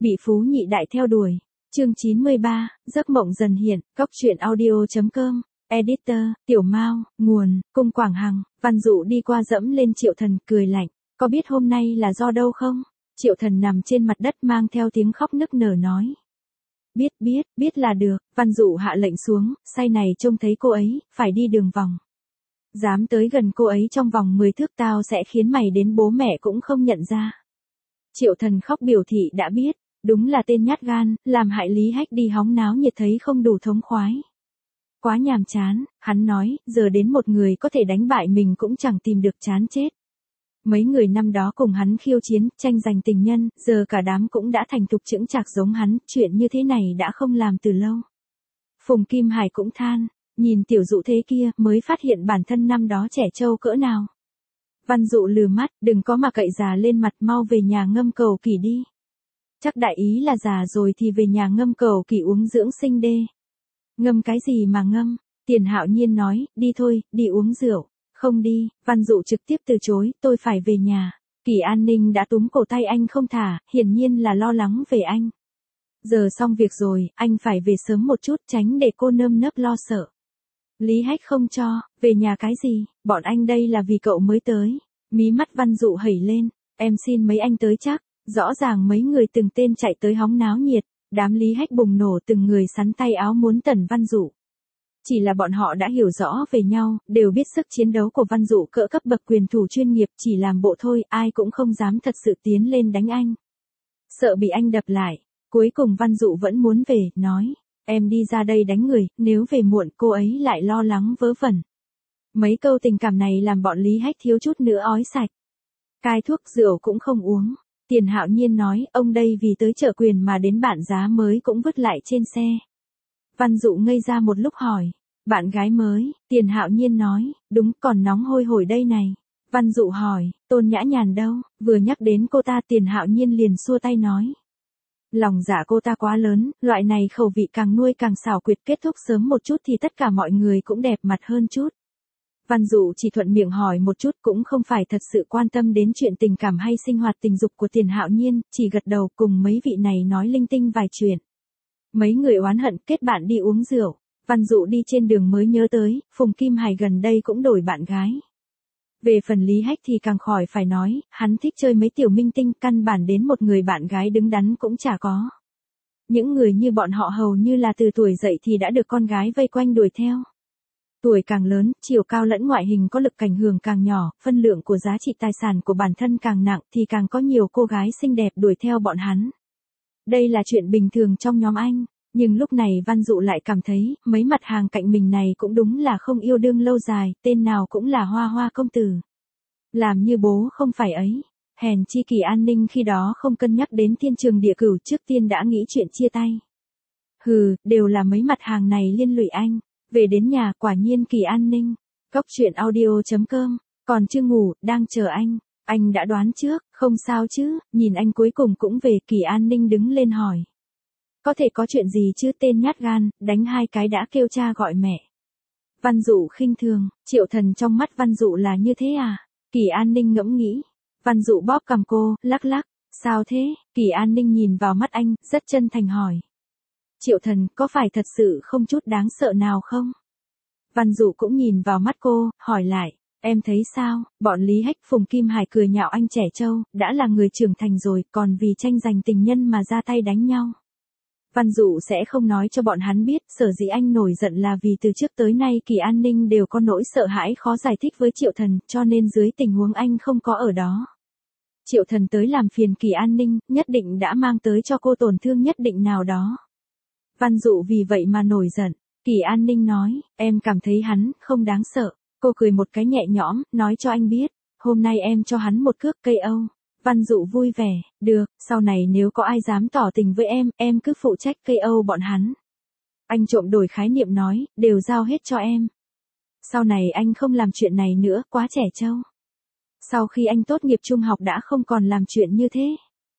Bị phú nhị đại theo đuổi. Chương 93, giấc mộng dần hiện, Cóc truyện audio.com. Editor, Tiểu Mao, nguồn, Cung Quảng Hằng. Văn Dụ đi qua dẫm lên Triệu Thần, cười lạnh. Có biết hôm nay là do đâu không? Triệu Thần nằm trên mặt đất mang theo tiếng khóc nức nở nói. Biết là được. Văn Dụ hạ lệnh xuống, say này trông thấy cô ấy, phải đi đường vòng. Dám tới gần cô ấy trong vòng 10 thước tao sẽ khiến mày đến bố mẹ cũng không nhận ra. Triệu Thần khóc biểu thị đã biết, đúng là tên nhát gan, làm hại Lý Hách đi hóng náo nhiệt thấy không đủ thống khoái. Quá nhàm chán, hắn nói, giờ đến một người có thể đánh bại mình cũng chẳng tìm được, chán chết. Mấy người năm đó cùng hắn khiêu chiến, tranh giành tình nhân, giờ cả đám cũng đã thành thục chững chạc giống hắn, chuyện như thế này đã không làm từ lâu. Phùng Kim Hải cũng than, nhìn tiểu Dụ thế kia mới phát hiện bản thân năm đó trẻ trâu cỡ nào. Văn Dụ lừ mắt, đừng có mà cậy già lên mặt, mau về nhà ngâm cầu kỳ đi. Chắc đại ý là già rồi thì về nhà ngâm cầu kỳ uống dưỡng sinh đê. Ngâm cái gì mà ngâm? Tiền Hạo Nhiên nói, đi thôi, đi uống rượu. Không đi, Văn Dụ trực tiếp từ chối, tôi phải về nhà. Kỳ An Ninh đã túm cổ tay anh không thả, hiển nhiên là lo lắng về anh. Giờ xong việc rồi, anh phải về sớm một chút, tránh để cô nơm nớp lo sợ. Lý Hách không cho, về nhà cái gì, bọn anh đây là vì cậu mới tới. Mí mắt Văn Dụ hẩy lên, em xin mấy anh tới chắc. Rõ ràng mấy người từng tên chạy tới hóng náo nhiệt, đám Lý Hách bùng nổ từng người sắn tay áo muốn tẩn Văn Dụ. Chỉ là bọn họ đã hiểu rõ về nhau, đều biết sức chiến đấu của Văn Dụ cỡ cấp bậc quyền thủ chuyên nghiệp, chỉ làm bộ thôi, ai cũng không dám thật sự tiến lên đánh anh. Sợ bị anh đập lại, cuối cùng Văn Dụ vẫn muốn về, nói, em đi ra đây đánh người, nếu về muộn cô ấy lại lo lắng vớ vẩn. Mấy câu tình cảm này làm bọn Lý Hách thiếu chút nữa ói sạch. Cai thuốc rượu cũng không uống. Tiền Hạo Nhiên nói, ông đây vì tới chợ quyền mà đến bạn giá mới cũng vứt lại trên xe. Văn Dụ ngây ra một lúc hỏi, bạn gái mới, Tiền Hạo Nhiên nói, đúng, còn nóng hôi hổi đây này. Văn Dụ hỏi, Tôn Nhã Nhàn đâu? Vừa nhắc đến cô ta Tiền Hạo Nhiên liền xua tay nói. Lòng dạ cô ta quá lớn, loại này khẩu vị càng nuôi càng xảo quyệt, kết thúc sớm một chút thì tất cả mọi người cũng đẹp mặt hơn chút. Văn Dụ chỉ thuận miệng hỏi một chút, cũng không phải thật sự quan tâm đến chuyện tình cảm hay sinh hoạt tình dục của Tiền Hạo Nhiên, chỉ gật đầu cùng mấy vị này nói linh tinh vài chuyện. Mấy người oán hận kết bạn đi uống rượu. Văn Dụ đi trên đường mới nhớ tới, Phùng Kim Hải gần đây cũng đổi bạn gái. Về phần Lý Hách thì càng khỏi phải nói, hắn thích chơi mấy tiểu minh tinh, căn bản đến một người bạn gái đứng đắn cũng chả có. Những người như bọn họ hầu như là từ tuổi dậy thì đã được con gái vây quanh đuổi theo. Tuổi càng lớn, chiều cao lẫn ngoại hình có lực ảnh hưởng càng nhỏ, phân lượng của giá trị tài sản của bản thân càng nặng thì càng có nhiều cô gái xinh đẹp đuổi theo bọn hắn. Đây là chuyện bình thường trong nhóm anh, nhưng lúc này Văn Dụ lại cảm thấy, mấy mặt hàng cạnh mình này cũng đúng là không yêu đương lâu dài, tên nào cũng là hoa hoa công tử. Làm như bố không phải ấy, hèn chi Kỳ An Ninh khi đó không cân nhắc đến thiên trường địa cửu, trước tiên đã nghĩ chuyện chia tay. Hừ, đều là mấy mặt hàng này liên lụy anh. Về đến nhà quả nhiên Kỳ An Ninh. Cóc truyện audio.com. Còn chưa ngủ, đang chờ anh. Anh đã đoán trước, không sao chứ, nhìn anh cuối cùng cũng về. Kỳ An Ninh đứng lên hỏi. Có thể có chuyện gì chứ, tên nhát gan, đánh 2 cái đã kêu cha gọi mẹ. Văn Dụ khinh thường, Triệu Thần trong mắt Văn Dụ là như thế à? Kỳ An Ninh ngẫm nghĩ. Văn Dụ bóp cằm cô, lắc lắc. Sao thế? Kỳ An Ninh nhìn vào mắt anh, rất chân thành hỏi. Triệu Thần, có phải thật sự không chút đáng sợ nào không? Văn Dụ cũng nhìn vào mắt cô, hỏi lại, em thấy sao? Bọn Lý Hách Phùng Kim Hải cười nhạo anh trẻ trâu, đã là người trưởng thành rồi, còn vì tranh giành tình nhân mà ra tay đánh nhau. Văn Dụ sẽ không nói cho bọn hắn biết, sở dĩ anh nổi giận là vì từ trước tới nay Kỳ An Ninh đều có nỗi sợ hãi khó giải thích với Triệu Thần, cho nên dưới tình huống anh không có ở đó. Triệu Thần tới làm phiền Kỳ An Ninh, nhất định đã mang tới cho cô tổn thương nhất định nào đó. Văn Dụ vì vậy mà nổi giận. Kỳ An Ninh nói, em cảm thấy hắn không đáng sợ. Cô cười một cái nhẹ nhõm, nói cho anh biết, hôm nay em cho hắn một cước KO. Văn Dụ vui vẻ, được, sau này nếu có ai dám tỏ tình với em cứ phụ trách KO bọn hắn. Anh trộm đổi khái niệm nói, đều giao hết cho em. Sau này anh không làm chuyện này nữa, quá trẻ trâu. Sau khi anh tốt nghiệp trung học đã không còn làm chuyện như thế.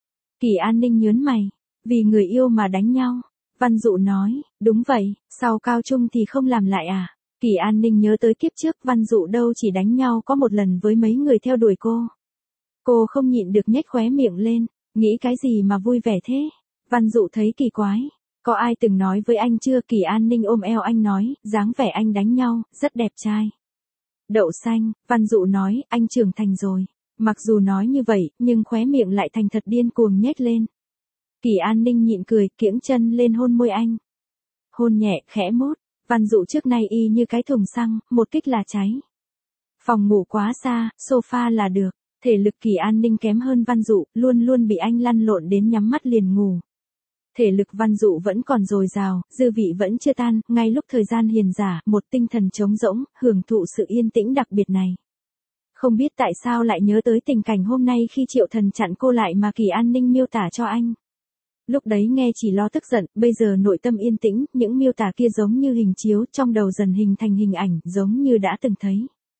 Kỳ An Ninh nhớn mày, vì người yêu mà đánh nhau. Văn Dụ nói, đúng vậy, sau cao trung thì không làm lại à? Kỳ An Ninh nhớ tới kiếp trước Văn Dụ đâu chỉ đánh nhau có một lần với mấy người theo đuổi cô. Cô không nhịn được nhếch khóe miệng lên, nghĩ cái gì mà vui vẻ thế? Văn Dụ thấy kỳ quái. Có ai từng nói với anh chưa? Kỳ An Ninh ôm eo anh nói, dáng vẻ anh đánh nhau, rất đẹp trai. Đậu xanh, Văn Dụ nói, anh trưởng thành rồi. Mặc dù nói như vậy, nhưng khóe miệng lại thành thật điên cuồng nhếch lên. Kỳ An Ninh nhịn cười, kiễng chân lên hôn môi anh. Hôn nhẹ, khẽ mút. Văn Dụ trước nay y như cái thùng xăng, một kích là cháy. Phòng ngủ quá xa, sofa là được. Thể lực Kỳ An Ninh kém hơn Văn Dụ, luôn luôn bị anh lăn lộn đến nhắm mắt liền ngủ. Thể lực Văn Dụ vẫn còn dồi dào, dư vị vẫn chưa tan, ngay lúc thời gian hiền giả, một tinh thần trống rỗng, hưởng thụ sự yên tĩnh đặc biệt này. Không biết tại sao lại nhớ tới tình cảnh hôm nay khi Triệu Thần chặn cô lại mà Kỳ An Ninh miêu tả cho anh. Lúc đấy nghe chỉ lo tức giận, bây giờ nội tâm yên tĩnh, những miêu tả kia giống như hình chiếu, trong đầu dần hình thành hình ảnh, giống như đã từng thấy.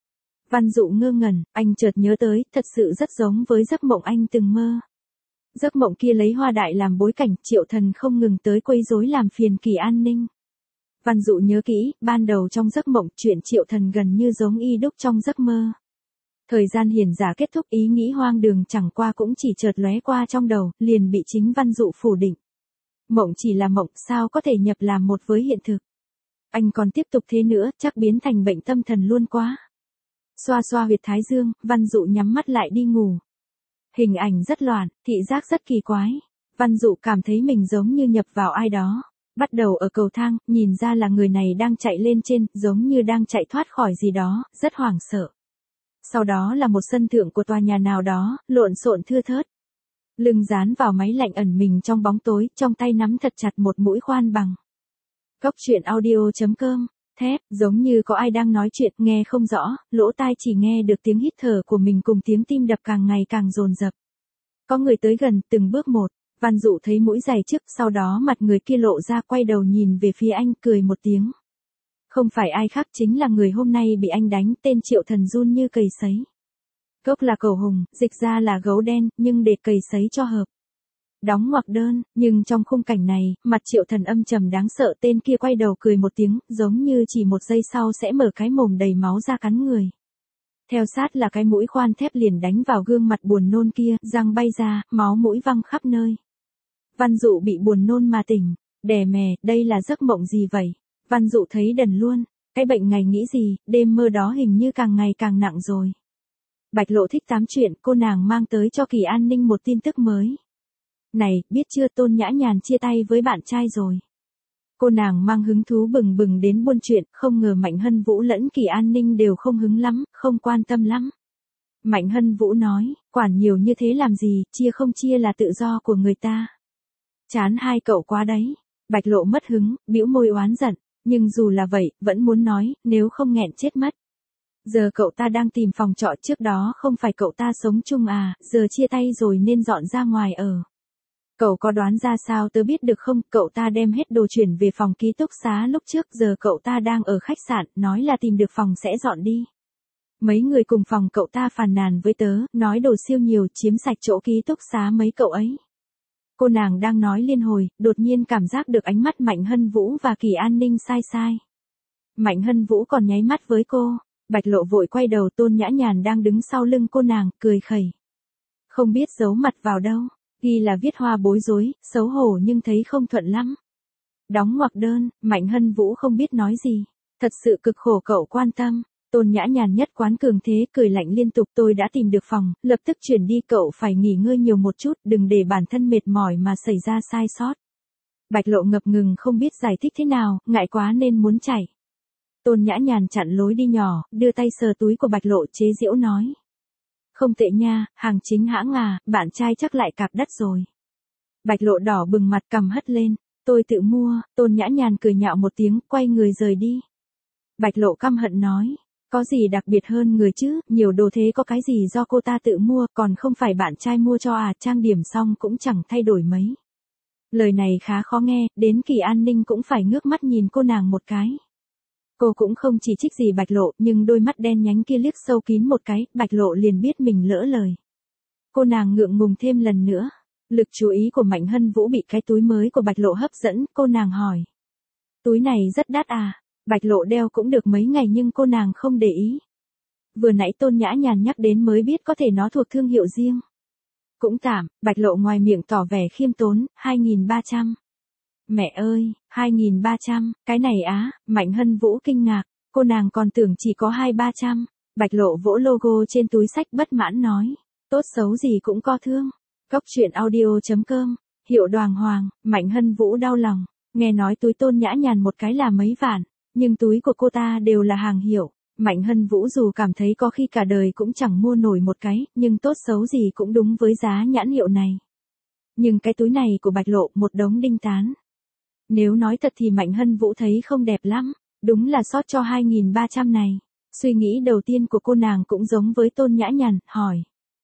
Văn Dụ ngơ ngẩn, anh chợt nhớ tới, thật sự rất giống với giấc mộng anh từng mơ. Giấc mộng kia lấy Hoa Đại làm bối cảnh, Triệu Thần không ngừng tới quấy rối làm phiền Kỳ An Ninh. Văn Dụ nhớ kỹ, ban đầu trong giấc mộng, chuyện Triệu Thần gần như giống y đúc trong giấc mơ. Thời gian hiền giả kết thúc, ý nghĩ hoang đường chẳng qua cũng chỉ chợt lóe qua trong đầu, liền bị chính Văn Dụ phủ định. Mộng chỉ là mộng, sao có thể nhập làm một với hiện thực. Anh còn tiếp tục thế nữa, chắc biến thành bệnh tâm thần luôn quá. Xoa xoa huyệt thái dương, Văn Dụ nhắm mắt lại đi ngủ. Hình ảnh rất loạn, thị giác rất kỳ quái. Văn Dụ cảm thấy mình giống như nhập vào ai đó. Bắt đầu ở cầu thang, nhìn ra là người này đang chạy lên trên, giống như đang chạy thoát khỏi gì đó, rất hoảng sợ. Sau đó là một sân thượng của tòa nhà nào đó, lộn xộn thưa thớt. Lưng dán vào máy lạnh ẩn mình trong bóng tối, trong tay nắm thật chặt một mũi khoan bằng. Cốc truyện audio.com, thép, giống như có ai đang nói chuyện, nghe không rõ, lỗ tai chỉ nghe được tiếng hít thở của mình cùng tiếng tim đập càng ngày càng dồn dập. Có người tới gần, từng bước một, Văn Dụ thấy mũi giày trước, sau đó mặt người kia lộ ra, quay đầu nhìn về phía anh, cười một tiếng. Không phải ai khác, chính là người hôm nay bị anh đánh, tên Triệu Thần run như cầy sấy. Gốc là cầu hùng, dịch ra là gấu đen, nhưng để cầy sấy cho hợp. Đóng ngoặc đơn, nhưng trong khung cảnh này, mặt Triệu Thần âm trầm đáng sợ, tên kia quay đầu cười một tiếng, giống như chỉ một giây sau sẽ mở cái mồm đầy máu ra cắn người. Theo sát là cái mũi khoan thép liền đánh vào gương mặt buồn nôn kia, răng bay ra, máu mũi văng khắp nơi. Văn Dụ bị buồn nôn mà tỉnh, đè mè, đây là giấc mộng gì vậy? Văn Dụ thấy đần luôn, cái bệnh ngày nghĩ gì, đêm mơ đó hình như càng ngày càng nặng rồi. Bạch Lộ thích tám chuyện, cô nàng mang tới cho Kỳ An Ninh một tin tức mới. Này, biết chưa, Tôn Nhã Nhàn chia tay với bạn trai rồi. Cô nàng mang hứng thú bừng bừng đến buôn chuyện, không ngờ Mạnh Hân Vũ lẫn Kỳ An Ninh đều không hứng lắm, không quan tâm lắm. Mạnh Hân Vũ nói, quản nhiều như thế làm gì, chia không chia là tự do của người ta. Chán hai cậu quá đấy. Bạch Lộ mất hứng, bĩu môi oán giận, nhưng dù là vậy, vẫn muốn nói, nếu không nghẹn chết mất. Giờ cậu ta đang tìm phòng trọ, trước đó không phải cậu ta sống chung à, giờ chia tay rồi nên dọn ra ngoài ở. Cậu có đoán ra sao tớ biết được không, cậu ta đem hết đồ chuyển về phòng ký túc xá lúc trước, giờ cậu ta đang ở khách sạn, nói là tìm được phòng sẽ dọn đi. Mấy người cùng phòng cậu ta phàn nàn với tớ, nói đồ siêu nhiều, chiếm sạch chỗ ký túc xá mấy cậu ấy. Cô nàng đang nói liên hồi, đột nhiên cảm giác được ánh mắt Mạnh Hân Vũ và Kỳ An Ninh sai sai. Mạnh Hân Vũ còn nháy mắt với cô, Bạch Lộ vội quay đầu, Tôn Nhã Nhàn đang đứng sau lưng cô nàng, cười khẩy. Không biết giấu mặt vào đâu, ghi là viết hoa bối rối, xấu hổ nhưng thấy không thuận lắm. Đóng ngoặc đơn, Mạnh Hân Vũ không biết nói gì, thật sự cực khổ cậu quan tâm. Tôn Nhã Nhàn nhất quán cường thế, cười lạnh liên tục, tôi đã tìm được phòng, lập tức chuyển đi, cậu phải nghỉ ngơi nhiều một chút, đừng để bản thân mệt mỏi mà xảy ra sai sót. Bạch Lộ ngập ngừng không biết giải thích thế nào, ngại quá nên muốn chạy. Tôn Nhã Nhàn chặn lối đi nhỏ, đưa tay sờ túi của Bạch Lộ, chế giễu nói. Không tệ nha, hàng chính hãng à, bạn trai chắc lại cạp đất rồi. Bạch Lộ đỏ bừng mặt, cầm hất lên, tôi tự mua. Tôn Nhã Nhàn cười nhạo một tiếng, quay người rời đi. Bạch Lộ căm hận nói. Có gì đặc biệt hơn người chứ, nhiều đồ thế có cái gì do cô ta tự mua, còn không phải bạn trai mua cho à, trang điểm xong cũng chẳng thay đổi mấy. Lời này khá khó nghe, đến Kỳ An Ninh cũng phải ngước mắt nhìn cô nàng một cái. Cô cũng không chỉ trích gì Bạch Lộ, nhưng đôi mắt đen nhánh kia liếc sâu kín một cái, Bạch Lộ liền biết mình lỡ lời. Cô nàng ngượng ngùng thêm lần nữa. Lực chú ý của Mạnh Hân Vũ bị cái túi mới của Bạch Lộ hấp dẫn, cô nàng hỏi. Túi này rất đắt à? Bạch Lộ đeo cũng được mấy ngày nhưng cô nàng không để ý. Vừa nãy Tôn Nhã Nhàn nhắc đến mới biết có thể nó thuộc thương hiệu riêng. Cũng tạm, Bạch Lộ ngoài miệng tỏ vẻ khiêm tốn, 2.300. Mẹ ơi, 2.300, cái này á, Mạnh Hân Vũ kinh ngạc, cô nàng còn tưởng chỉ có 2-300. Bạch Lộ vỗ logo trên túi sách bất mãn nói, tốt xấu gì cũng có thương. Cóc truyện audio.com, hiệu Đoàn Hoàng, Mạnh Hân Vũ đau lòng, nghe nói túi Tôn Nhã Nhàn một cái là mấy vạn, nhưng túi của cô ta đều là hàng hiệu. Mạnh Hân Vũ dù cảm thấy có khi cả đời cũng chẳng mua nổi một cái, nhưng tốt xấu gì cũng đúng với giá nhãn hiệu này. Nhưng cái túi này của Bạch Lộ một đống đinh tán. Nếu nói thật thì Mạnh Hân Vũ thấy không đẹp lắm, đúng là sót cho 2.300 này. Suy nghĩ đầu tiên của cô nàng cũng giống với Tôn Nhã Nhàn, hỏi.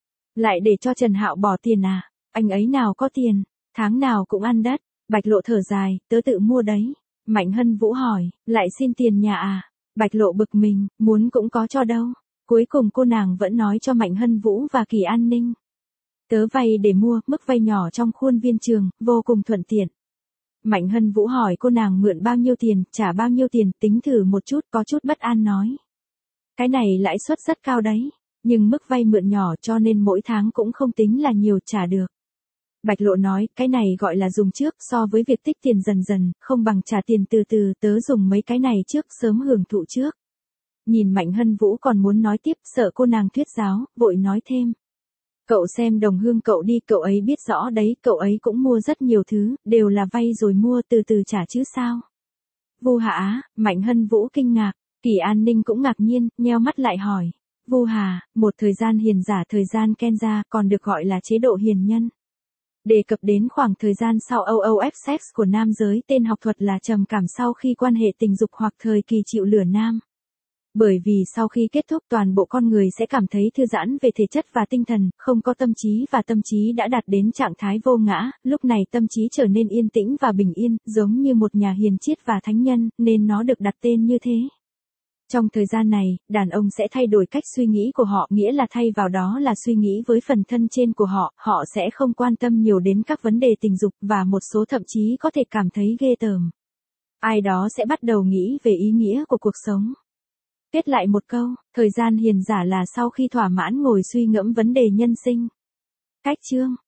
Lại để cho Trần Hạo bỏ tiền à? Anh ấy nào có tiền, tháng nào cũng ăn đất. Bạch Lộ thở dài, tớ tự mua đấy. Mạnh Hân Vũ hỏi, lại xin tiền nhà à? Bạch Lộ bực mình, muốn cũng có cho đâu. Cuối cùng cô nàng vẫn nói cho Mạnh Hân Vũ và Kỳ An Ninh. Tớ vay để mua, mức vay nhỏ trong khuôn viên trường, vô cùng thuận tiện. Mạnh Hân Vũ hỏi cô nàng mượn bao nhiêu tiền, trả bao nhiêu tiền, tính thử một chút, có chút bất an nói. Cái này lãi suất rất cao đấy, nhưng mức vay mượn nhỏ cho nên mỗi tháng cũng không tính là nhiều trả được. Bạch Lộ nói, cái này gọi là dùng trước, so với việc tích tiền dần dần, không bằng trả tiền từ từ, tớ dùng mấy cái này trước, sớm hưởng thụ trước. Nhìn Mạnh Hân Vũ còn muốn nói tiếp, sợ cô nàng thuyết giáo, vội nói thêm. Cậu xem Đồng Hương cậu đi, cậu ấy biết rõ đấy, cậu ấy cũng mua rất nhiều thứ, đều là vay rồi mua từ từ trả chứ sao. Vu Hà, Mạnh Hân Vũ kinh ngạc, Kỳ An Ninh cũng ngạc nhiên, nheo mắt lại hỏi. Vu Hà, một thời gian hiền giả thời gian Kenza, còn được gọi là chế độ hiền nhân. Đề cập đến khoảng thời gian sau OOF sex của nam giới, tên học thuật là trầm cảm sau khi quan hệ tình dục hoặc thời kỳ chịu lửa nam. Bởi vì sau khi kết thúc toàn bộ con người sẽ cảm thấy thư giãn về thể chất và tinh thần, không có tâm trí và tâm trí đã đạt đến trạng thái vô ngã, lúc này tâm trí trở nên yên tĩnh và bình yên, giống như một nhà hiền triết và thánh nhân, nên nó được đặt tên như thế. Trong thời gian này, đàn ông sẽ thay đổi cách suy nghĩ của họ, nghĩa là thay vào đó là suy nghĩ với phần thân trên của họ, họ sẽ không quan tâm nhiều đến các vấn đề tình dục và một số thậm chí có thể cảm thấy ghê tởm. Ai đó sẽ bắt đầu nghĩ về ý nghĩa của cuộc sống. Kết lại một câu, thời gian hiền giả là sau khi thỏa mãn ngồi suy ngẫm vấn đề nhân sinh. Cách chương